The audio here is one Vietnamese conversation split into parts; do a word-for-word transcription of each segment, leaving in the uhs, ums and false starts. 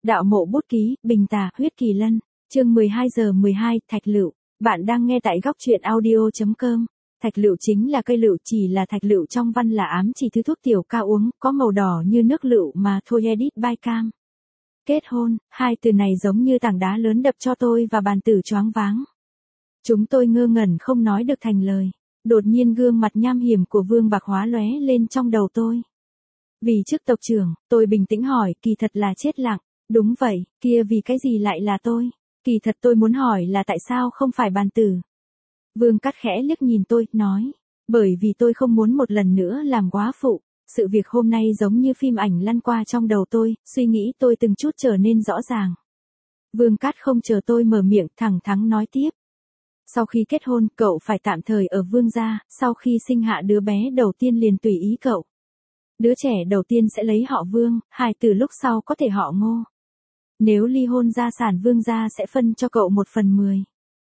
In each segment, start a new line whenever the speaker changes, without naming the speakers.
Đạo mộ bút ký, Bình Tà, huyết kỳ lân, chương mười hai giờ mười hai, thạch lựu. Bạn đang nghe tại góc truyện audio chấm com. Thạch lựu chính là cây lựu, chỉ là thạch lựu trong văn là ám chỉ thứ thuốc tiểu ca uống, có màu đỏ như nước lựu mà thôi. Edit by Cam. Kết hôn, hai từ này giống như tảng đá lớn đập cho tôi và bàn tử choáng váng. Chúng tôi ngơ ngẩn không nói được thành lời. Đột nhiên gương mặt nham hiểm của Vương Bạc Hóa lóe lên trong đầu tôi. Vì chức tộc trưởng, tôi bình tĩnh hỏi, kỳ thật là chết lặng. Đúng vậy, kia vì cái gì lại là tôi? Kỳ thật tôi muốn hỏi là tại sao không phải bàn tử? Vương Cát khẽ liếc nhìn tôi, nói. Bởi vì tôi không muốn một lần nữa làm góa phụ. Sự việc hôm nay giống như phim ảnh lăn qua trong đầu tôi, suy nghĩ tôi từng chút trở nên rõ ràng. Vương Cát không chờ tôi mở miệng, thẳng thắn nói tiếp. Sau khi kết hôn, cậu phải tạm thời ở Vương gia, sau khi sinh hạ đứa bé đầu tiên liền tùy ý cậu. Đứa trẻ đầu tiên sẽ lấy họ Vương, hài tử lúc sau có thể họ Ngô. Nếu ly hôn gia sản Vương gia sẽ phân cho cậu một phần mười.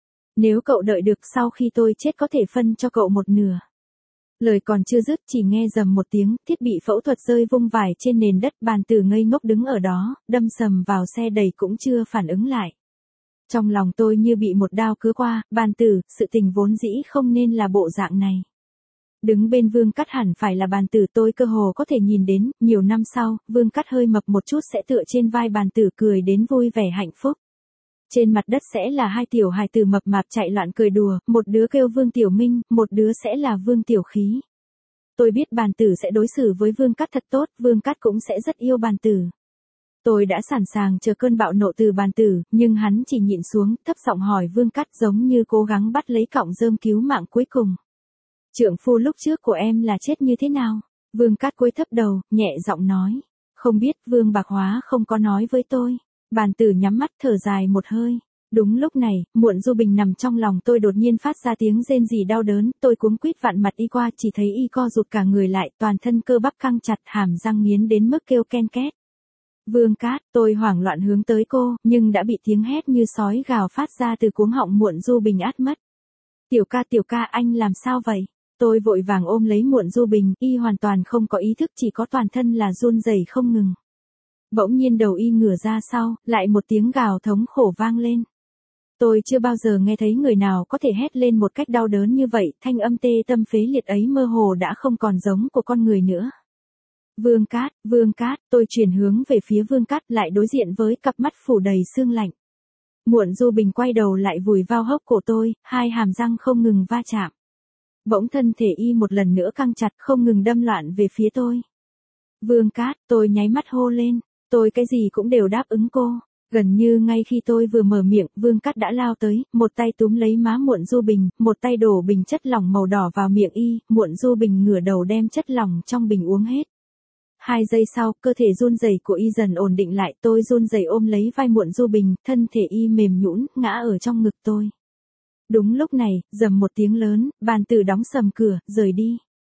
Nếu cậu đợi được sau khi tôi chết có thể phân cho cậu một nửa. Lời còn chưa dứt chỉ nghe rầm một tiếng, thiết bị phẫu thuật rơi vung vải trên nền đất, bàn tử ngây ngốc đứng ở đó, đâm sầm vào xe đẩy cũng chưa phản ứng lại. Trong lòng tôi như bị một đao cứa qua, bàn tử, sự tình vốn dĩ không nên là bộ dạng này. Đứng bên Vương Cát hẳn phải là bàn tử, tôi cơ hồ có thể nhìn đến, nhiều năm sau, Vương Cát hơi mập một chút sẽ tựa trên vai bàn tử cười đến vui vẻ hạnh phúc. Trên mặt đất sẽ là hai tiểu hài tử mập mạp chạy loạn cười đùa, một đứa kêu Vương Tiểu Minh, một đứa sẽ là Vương Tiểu Khí. Tôi biết bàn tử sẽ đối xử với Vương Cát thật tốt, Vương Cát cũng sẽ rất yêu bàn tử. Tôi đã sẵn sàng chờ cơn bạo nộ từ bàn tử, nhưng hắn chỉ nhịn xuống, thấp giọng hỏi Vương Cát giống như cố gắng bắt lấy cọng rơm cứu mạng cuối cùng. Trượng phu lúc trước của em là chết như thế nào? Vương Cát cúi thấp đầu, nhẹ giọng nói. Không biết, Vương Bạc Hóa không có nói với tôi. Bàn tử nhắm mắt thở dài một hơi. Đúng lúc này, Muộn Du Bình nằm trong lòng tôi đột nhiên phát ra tiếng rên rỉ đau đớn, tôi cuống quýt vặn mặt y qua, chỉ thấy y co rụt cả người lại, toàn thân cơ bắp căng chặt, hàm răng nghiến đến mức kêu ken két. Vương Cát, tôi hoảng loạn hướng tới cô, nhưng đã bị tiếng hét như sói gào phát ra từ cuống họng Muộn Du Bình át mất. Tiểu ca tiểu ca anh làm sao vậy? Tôi vội vàng ôm lấy Muộn Du Bình, y hoàn toàn không có ý thức, chỉ có toàn thân là run rẩy không ngừng. Bỗng nhiên đầu y ngửa ra sau, lại một tiếng gào thống khổ vang lên. Tôi chưa bao giờ nghe thấy người nào có thể hét lên một cách đau đớn như vậy, thanh âm tê tâm phế liệt ấy mơ hồ đã không còn giống của con người nữa. Vương Cát, Vương Cát, tôi chuyển hướng về phía Vương Cát, lại đối diện với cặp mắt phủ đầy sương lạnh. Muộn Du Bình quay đầu lại vùi vào hốc cổ tôi, hai hàm răng không ngừng va chạm. Bỗng thân thể y một lần nữa căng chặt, không ngừng đâm loạn về phía tôi. Vương Cát, tôi nháy mắt hô lên, tôi cái gì cũng đều đáp ứng cô. Gần như ngay khi tôi vừa mở miệng, Vương Cát đã lao tới, một tay túm lấy má Muộn Du Bình, một tay đổ bình chất lỏng màu đỏ vào miệng y, Muộn Du Bình ngửa đầu đem chất lỏng trong bình uống hết. Hai giây sau, cơ thể run rẩy của y dần ổn định lại, tôi run rẩy ôm lấy vai Muộn Du Bình, thân thể y mềm nhũn, ngã ở trong ngực tôi. Đúng lúc này, rầm một tiếng lớn, bàn tử đóng sầm cửa, rời đi.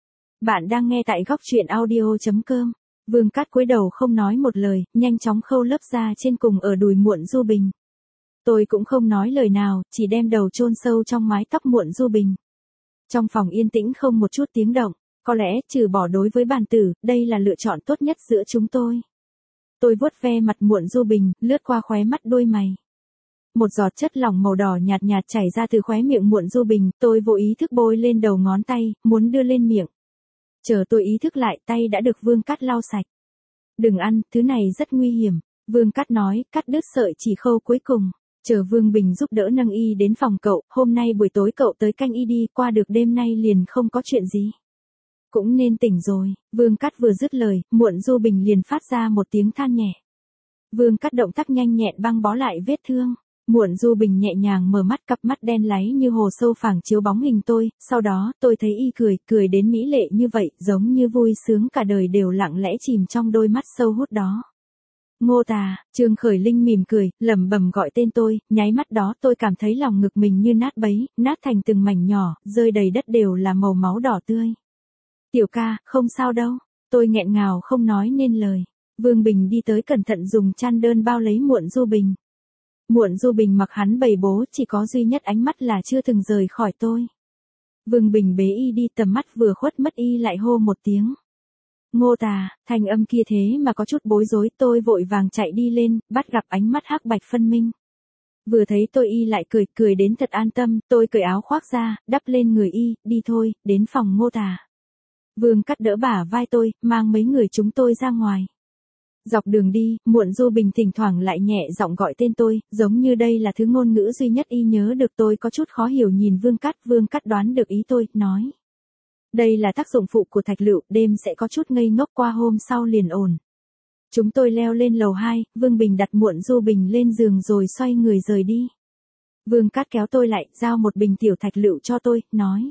Bạn đang nghe tại góc truyện audio chấm com. Vương Cát cúi đầu không nói một lời, nhanh chóng khâu lớp da trên cùng ở đùi Muộn Du Bình. Tôi cũng không nói lời nào, chỉ đem đầu chôn sâu trong mái tóc Muộn Du Bình. Trong phòng yên tĩnh không một chút tiếng động, có lẽ trừ bỏ đối với bàn tử, đây là lựa chọn tốt nhất giữa chúng tôi. Tôi vuốt ve mặt Muộn Du Bình, lướt qua khóe mắt đôi mày. Một giọt chất lỏng màu đỏ nhạt nhạt chảy ra từ khóe miệng Muộn Du Bình, tôi vô ý thức bôi lên đầu ngón tay, muốn đưa lên miệng. Chờ tôi ý thức lại, tay đã được Vương Cát lau sạch. Đừng ăn, thứ này rất nguy hiểm. Vương Cát nói, cắt đứt sợi chỉ khâu cuối cùng. Chờ Vương Bình giúp đỡ nâng y đến phòng cậu, hôm nay buổi tối cậu tới canh y đi, qua được đêm nay liền không có chuyện gì. Cũng nên tỉnh rồi. Vương Cát vừa dứt lời, Muộn Du Bình liền phát ra một tiếng than nhẹ. Vương Cát động tác nhanh nhẹn băng bó lại vết thương. Muộn Du Bình nhẹ nhàng mở mắt, cặp mắt đen láy như hồ sâu phẳng chiếu bóng hình tôi, sau đó tôi thấy y cười, cười đến mỹ lệ như vậy, giống như vui sướng cả đời đều lặng lẽ chìm trong đôi mắt sâu hút đó. Ngô Tà, Trương Khởi Linh mỉm cười, lẩm bẩm gọi tên tôi, nháy mắt đó tôi cảm thấy lòng ngực mình như nát bấy, nát thành từng mảnh nhỏ, rơi đầy đất đều là màu máu đỏ tươi. Tiểu ca, không sao đâu, tôi nghẹn ngào không nói nên lời. Vương Bình đi tới cẩn thận dùng chăn đơn bao lấy Muộn Du Bình. Muộn Du Bình mặc hắn bầy bố, chỉ có duy nhất ánh mắt là chưa từng rời khỏi tôi. Vương Bình bế y đi, tầm mắt vừa khuất mất y lại hô một tiếng. Ngô Tà, thanh âm kia thế mà có chút bối rối, tôi vội vàng chạy đi lên, bắt gặp ánh mắt hắc bạch phân minh. Vừa thấy tôi y lại cười, cười đến thật an tâm, tôi cởi áo khoác ra, đắp lên người y, đi thôi, đến phòng Ngô Tà. Vương Cắt đỡ bả vai tôi, mang mấy người chúng tôi ra ngoài. Dọc đường đi, Muộn Du Bình thỉnh thoảng lại nhẹ giọng gọi tên tôi, giống như đây là thứ ngôn ngữ duy nhất y nhớ được. Tôi có chút khó hiểu nhìn Vương Cắt, Vương Cắt đoán được ý tôi, nói. Đây là tác dụng phụ của thạch lựu, đêm sẽ có chút ngây ngốc, qua hôm sau liền ổn. Chúng tôi leo lên lầu hai, Vương Bình đặt Muộn Du Bình lên giường rồi xoay người rời đi. Vương Cát kéo tôi lại, giao một bình tiểu thạch lựu cho tôi, nói.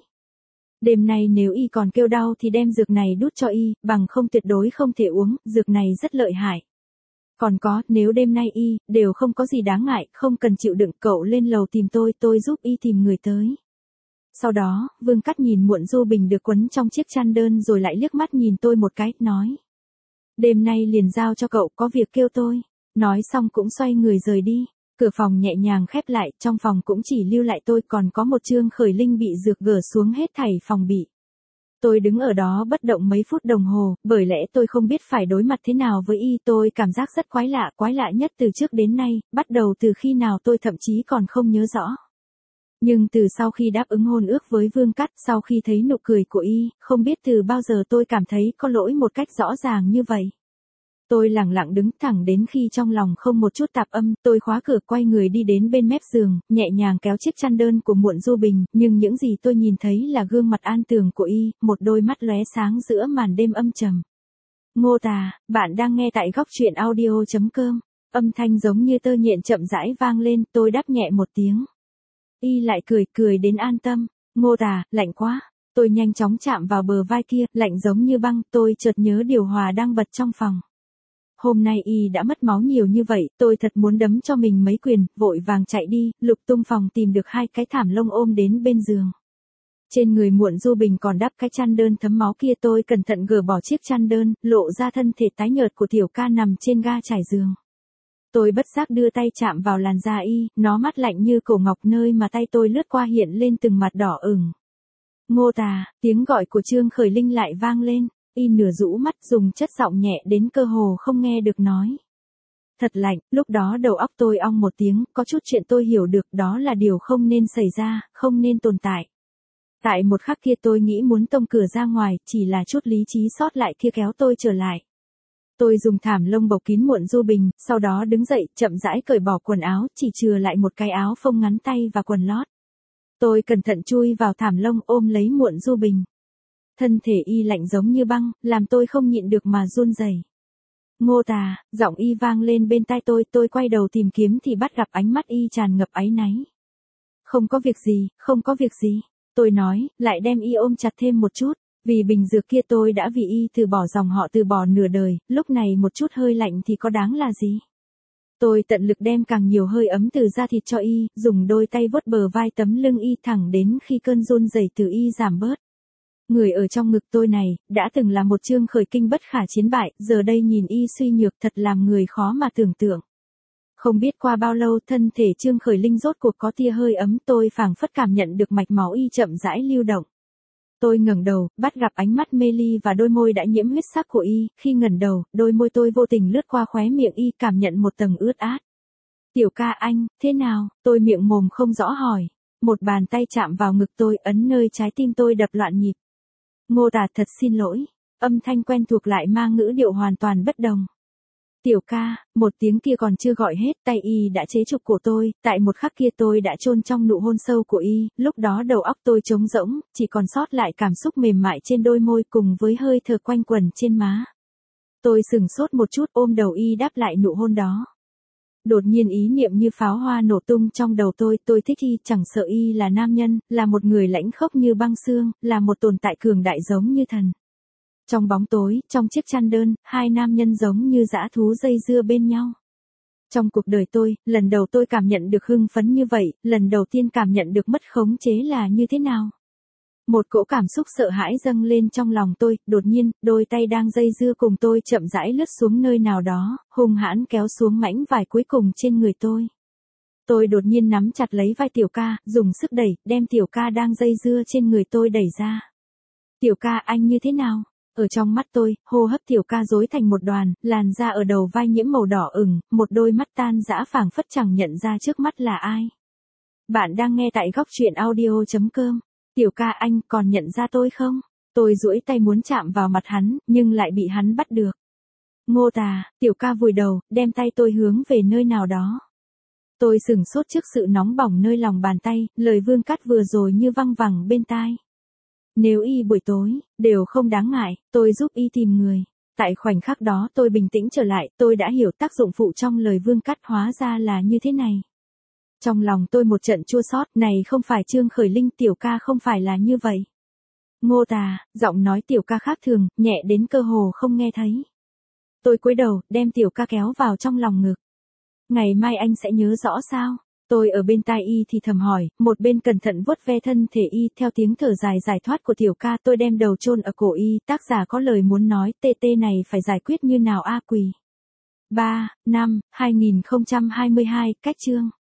Đêm nay nếu y còn kêu đau thì đem dược này đút cho y, bằng không tuyệt đối không thể uống, dược này rất lợi hại. Còn có, nếu đêm nay y, đều không có gì đáng ngại, không cần chịu đựng, cậu lên lầu tìm tôi, tôi giúp y tìm người tới. Sau đó, Vương Cắt nhìn Muộn Du Bình được quấn trong chiếc chăn đơn rồi lại liếc mắt nhìn tôi một cái, nói. Đêm nay liền giao cho cậu, có việc kêu tôi. Nói xong cũng xoay người rời đi. Cửa phòng nhẹ nhàng khép lại, trong phòng cũng chỉ lưu lại tôi, còn có một Trương Khởi Linh bị dược gỡ xuống hết thảy phòng bị. Tôi đứng ở đó bất động mấy phút đồng hồ, bởi lẽ tôi không biết phải đối mặt thế nào với y, tôi cảm giác rất quái lạ, quái lạ nhất từ trước đến nay, bắt đầu từ khi nào tôi thậm chí còn không nhớ rõ. Nhưng từ sau khi đáp ứng hôn ước với Vương Cắt, sau khi thấy nụ cười của y, không biết từ bao giờ tôi cảm thấy có lỗi một cách rõ ràng như vậy. Tôi lặng lặng đứng thẳng đến khi trong lòng không một chút tạp âm, tôi khóa cửa quay người đi đến bên mép giường, nhẹ nhàng kéo chiếc chăn đơn của Muộn Du Bình, nhưng những gì tôi nhìn thấy là gương mặt an tường của y, một đôi mắt lóe sáng giữa màn đêm âm trầm. Ngô Tà, bạn đang nghe tại góc truyện audio chấm com, âm thanh giống như tơ nhện chậm rãi vang lên, tôi đáp nhẹ một tiếng. Y lại cười, cười đến an tâm. Ngô Tà, lạnh quá. Tôi nhanh chóng chạm vào bờ vai kia, lạnh giống như băng, tôi chợt nhớ điều hòa đang bật trong phòng. Hôm nay y đã mất máu nhiều như vậy, tôi thật muốn đấm cho mình mấy quyền, vội vàng chạy đi, lục tung phòng tìm được hai cái thảm lông ôm đến bên giường. Trên người Muộn Du Bình còn đắp cái chăn đơn thấm máu kia, tôi cẩn thận gỡ bỏ chiếc chăn đơn, lộ ra thân thể tái nhợt của tiểu ca nằm trên ga trải giường. Tôi bất giác đưa tay chạm vào làn da y, nó mát lạnh như cổ ngọc, nơi mà tay tôi lướt qua hiện lên từng mặt đỏ ửng. Ngô Tà, tiếng gọi của Trương Khởi Linh lại vang lên, y nửa rũ mắt dùng chất giọng nhẹ đến cơ hồ không nghe được nói. Thật lạnh, lúc đó đầu óc tôi ong một tiếng, có chút chuyện tôi hiểu được, đó là điều không nên xảy ra, không nên tồn tại. Tại một khắc kia tôi nghĩ muốn tông cửa ra ngoài, chỉ là chút lý trí sót lại kia kéo tôi trở lại. Tôi dùng thảm lông bọc kín Muộn Du Bình, sau đó đứng dậy, chậm rãi cởi bỏ quần áo, chỉ chừa lại một cái áo phông ngắn tay và quần lót. Tôi cẩn thận chui vào thảm lông ôm lấy Muộn Du Bình. Thân thể y lạnh giống như băng, làm tôi không nhịn được mà run rẩy. Ngô Tà, giọng y vang lên bên tai tôi, tôi quay đầu tìm kiếm thì bắt gặp ánh mắt y tràn ngập áy náy. Không có việc gì, không có việc gì, tôi nói, lại đem y ôm chặt thêm một chút. Vì bình dược kia tôi đã vì y từ bỏ dòng họ từ bỏ nửa đời, lúc này một chút hơi lạnh thì có đáng là gì. Tôi tận lực đem càng nhiều hơi ấm từ da thịt cho y, dùng đôi tay vuốt bờ vai tấm lưng y thẳng đến khi cơn run rẩy từ y giảm bớt. Người ở trong ngực tôi này, đã từng là một Trương Khởi Kinh bất khả chiến bại, giờ đây nhìn y suy nhược thật làm người khó mà tưởng tượng. Không biết qua bao lâu thân thể Trương Khởi Linh rốt cuộc có tia hơi ấm, tôi phảng phất cảm nhận được mạch máu y chậm rãi lưu động. Tôi ngẩng đầu, bắt gặp ánh mắt mê ly và đôi môi đã nhiễm huyết sắc của y, khi ngẩng đầu, đôi môi tôi vô tình lướt qua khóe miệng y, cảm nhận một tầng ướt át. Tiểu ca anh, thế nào? Tôi miệng mồm không rõ hỏi. Một bàn tay chạm vào ngực tôi, ấn nơi trái tim tôi đập loạn nhịp. Ngô Tà, thật xin lỗi. Âm thanh quen thuộc lại mang ngữ điệu hoàn toàn bất đồng. Tiểu ca, một tiếng kia còn chưa gọi hết, tay y đã chế trục cổ tôi, tại một khắc kia tôi đã chôn trong nụ hôn sâu của y, lúc đó đầu óc tôi trống rỗng, chỉ còn sót lại cảm xúc mềm mại trên đôi môi cùng với hơi thở quanh quẩn trên má. Tôi sừng sốt một chút, ôm đầu y đáp lại nụ hôn đó. Đột nhiên ý niệm như pháo hoa nổ tung trong đầu tôi, tôi thích y, chẳng sợ y là nam nhân, là một người lãnh khốc như băng xương, là một tồn tại cường đại giống như thần. Trong bóng tối, trong chiếc chăn đơn, hai nam nhân giống như dã thú dây dưa bên nhau. Trong cuộc đời tôi, lần đầu tôi cảm nhận được hưng phấn như vậy, lần đầu tiên cảm nhận được mất khống chế là như thế nào. Một cỗ cảm xúc sợ hãi dâng lên trong lòng tôi, đột nhiên, đôi tay đang dây dưa cùng tôi chậm rãi lướt xuống nơi nào đó, hung hãn kéo xuống mảnh vải cuối cùng trên người tôi. Tôi đột nhiên nắm chặt lấy vai tiểu ca, dùng sức đẩy, đem tiểu ca đang dây dưa trên người tôi đẩy ra. Tiểu ca anh như thế nào? Ở trong mắt tôi, hô hấp tiểu ca rối thành một đoàn, làn da ở đầu vai nhiễm màu đỏ ửng, một đôi mắt tan dã phảng phất chẳng nhận ra trước mắt là ai. Bạn đang nghe tại góc chuyện audio chấm com. Tiểu ca anh còn nhận ra tôi không? Tôi duỗi tay muốn chạm vào mặt hắn, nhưng lại bị hắn bắt được. Ngô Tà, tiểu ca vùi đầu, đem tay tôi hướng về nơi nào đó. Tôi sửng sốt trước sự nóng bỏng nơi lòng bàn tay, lời Vương Cát vừa rồi như văng vẳng bên tai. Nếu y buổi tối, đều không đáng ngại, tôi giúp y tìm người. Tại khoảnh khắc đó tôi bình tĩnh trở lại, tôi đã hiểu tác dụng phụ trong lời Vương Cát hóa ra là như thế này. Trong lòng tôi một trận chua xót, này không phải Trương Khởi Linh, tiểu ca không phải là như vậy. Ngô Tà, giọng nói tiểu ca khác thường, nhẹ đến cơ hồ không nghe thấy. Tôi cúi đầu, đem tiểu ca kéo vào trong lòng ngực. Ngày mai anh sẽ nhớ rõ sao? Tôi ở bên tai y thì thầm hỏi, một bên cẩn thận vuốt ve thân thể y, theo tiếng thở dài giải thoát của tiểu ca tôi đem đầu chôn ở cổ y, tác giả có lời muốn nói, tê tê này phải giải quyết như nào a quỳ. ba, năm, hai nghìn không trăm hai mươi hai, cách chương.